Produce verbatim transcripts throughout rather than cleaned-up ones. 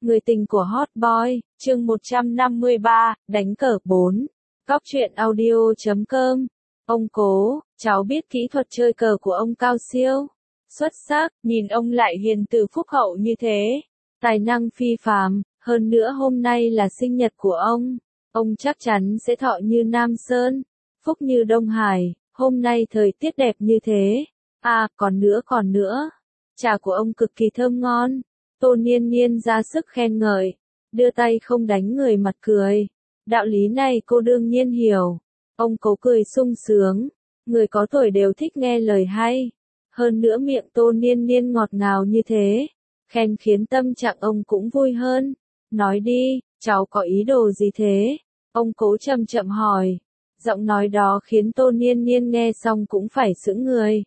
Người tình của Hot Boy, chương một trăm năm mươi ba, đánh cờ bốn. Góc truyện audio chấm com. Ông Cố, cháu biết kỹ thuật chơi cờ của ông cao siêu. Xuất sắc, nhìn ông lại hiền từ phúc hậu như thế. Tài năng phi phàm, hơn nữa hôm nay là sinh nhật của ông. Ông chắc chắn sẽ thọ như Nam Sơn, phúc như Đông Hải, hôm nay thời tiết đẹp như thế. À, còn nữa còn nữa. Trà của ông cực kỳ thơm ngon. Tô Niên Niên ra sức khen ngợi, đưa tay không đánh người mặt cười. Đạo lý này cô đương nhiên hiểu. Ông Cố cười sung sướng, người có tuổi đều thích nghe lời hay. Hơn nữa miệng Tô Niên Niên ngọt ngào như thế, khen khiến tâm trạng ông cũng vui hơn. Nói đi, cháu có ý đồ gì thế? Ông Cố chậm chậm hỏi. Giọng nói đó khiến Tô Niên Niên nghe xong cũng phải sững người.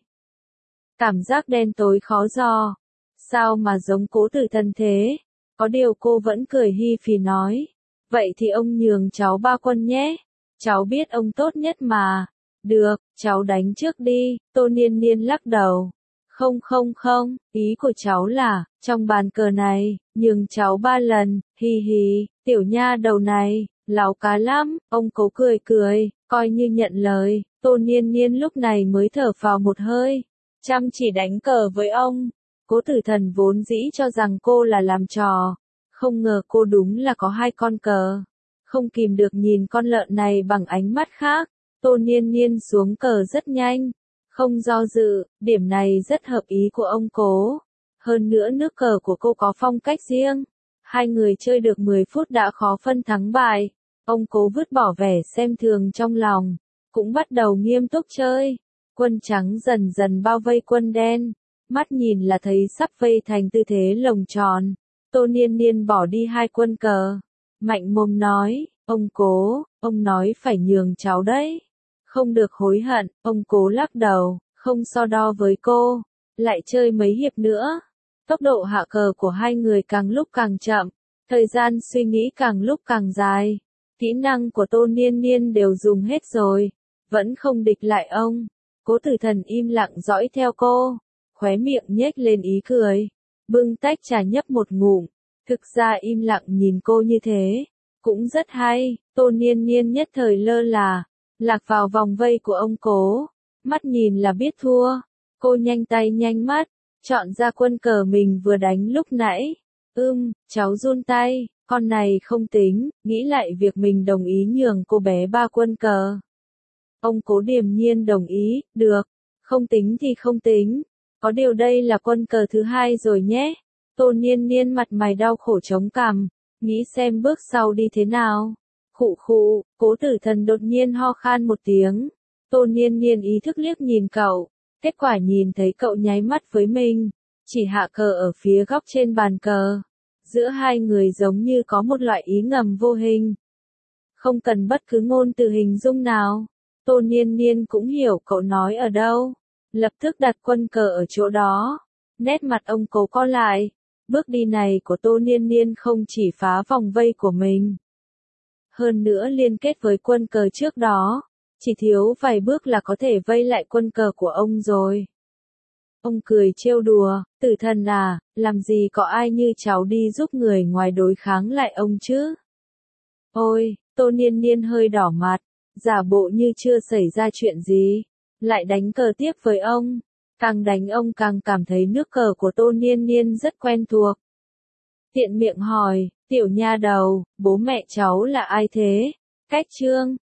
Cảm giác đen tối khó dò. Sao mà giống Cố Tử Thần thế? Có điều cô vẫn cười hi phì nói. Vậy thì ông nhường cháu ba quân nhé. Cháu biết ông tốt nhất mà. Được, cháu đánh trước đi. Tô Niên Niên lắc đầu. Không không không, ý của cháu là, trong bàn cờ này, nhường cháu ba lần, hi hi, tiểu nha đầu này, láo cá lắm. Ông Cố cười cười, coi như nhận lời. Tô Niên Niên lúc này mới thở phào một hơi. Chăm chỉ đánh cờ với ông. Cố Tử Thần vốn dĩ cho rằng cô là làm trò, không ngờ cô đúng là có hai con cờ. Không kìm được nhìn con lợn này bằng ánh mắt khác, Tô Niên Niên xuống cờ rất nhanh, không do dự, điểm này rất hợp ý của ông Cố. Hơn nữa nước cờ của cô có phong cách riêng, hai người chơi được mười phút đã khó phân thắng bại. Ông Cố vứt bỏ vẻ xem thường trong lòng, cũng bắt đầu nghiêm túc chơi. Quân trắng dần dần bao vây quân đen. Mắt nhìn là thấy sắp vây thành tư thế lồng tròn. Tô Niên Niên bỏ đi hai quân cờ. Mạnh mồm nói, ông Cố, ông nói phải nhường cháu đấy. Không được hối hận, ông Cố lắc đầu, không so đo với cô. Lại chơi mấy hiệp nữa. Tốc độ hạ cờ của hai người càng lúc càng chậm. Thời gian suy nghĩ càng lúc càng dài. Kỹ năng của Tô Niên Niên đều dùng hết rồi. Vẫn không địch lại ông. Cố Tử Thần im lặng dõi theo cô. Khóe miệng nhếch lên ý cười, bưng tách trà nhấp một ngụm, thực ra im lặng nhìn cô như thế, cũng rất hay. Tô Niên Niên nhất thời lơ là, lạc vào vòng vây của ông Cố, mắt nhìn là biết thua, cô nhanh tay nhanh mắt, chọn ra quân cờ mình vừa đánh lúc nãy. Ưm, cháu run tay, con này không tính, nghĩ lại việc mình đồng ý nhường cô bé ba quân cờ. Ông Cố điềm nhiên đồng ý, được, không tính thì không tính. Có điều đây là quân cờ thứ hai rồi nhé. Tô Niên Niên mặt mày đau khổ chống cằm, nghĩ xem bước sau đi thế nào. Khụ khụ, Cố Tử Thần đột nhiên ho khan một tiếng. Tô Niên Niên ý thức liếc nhìn cậu, kết quả nhìn thấy cậu nháy mắt với mình, chỉ hạ cờ ở phía góc trên bàn cờ. Giữa hai người giống như có một loại ý ngầm vô hình. Không cần bất cứ ngôn từ hình dung nào, Tô Niên Niên cũng hiểu cậu nói ở đâu. Lập tức đặt quân cờ ở chỗ đó. Nét mặt ông Cố co lại. Bước đi này của Tô Niên Niên không chỉ phá vòng vây của mình, hơn nữa liên kết với quân cờ trước đó. Chỉ thiếu vài bước là có thể vây lại quân cờ của ông rồi. Ông cười trêu đùa, Tử Thần à, làm gì có ai như cháu đi giúp người ngoài đối kháng lại ông chứ? Ôi, Tô Niên Niên hơi đỏ mặt, giả bộ như chưa xảy ra chuyện gì. Lại đánh cờ tiếp với ông. Càng đánh ông càng cảm thấy nước cờ của Tô Niên Niên rất quen thuộc. Tiện miệng hỏi, tiểu nha đầu, bố mẹ cháu là ai thế? Cách Trương,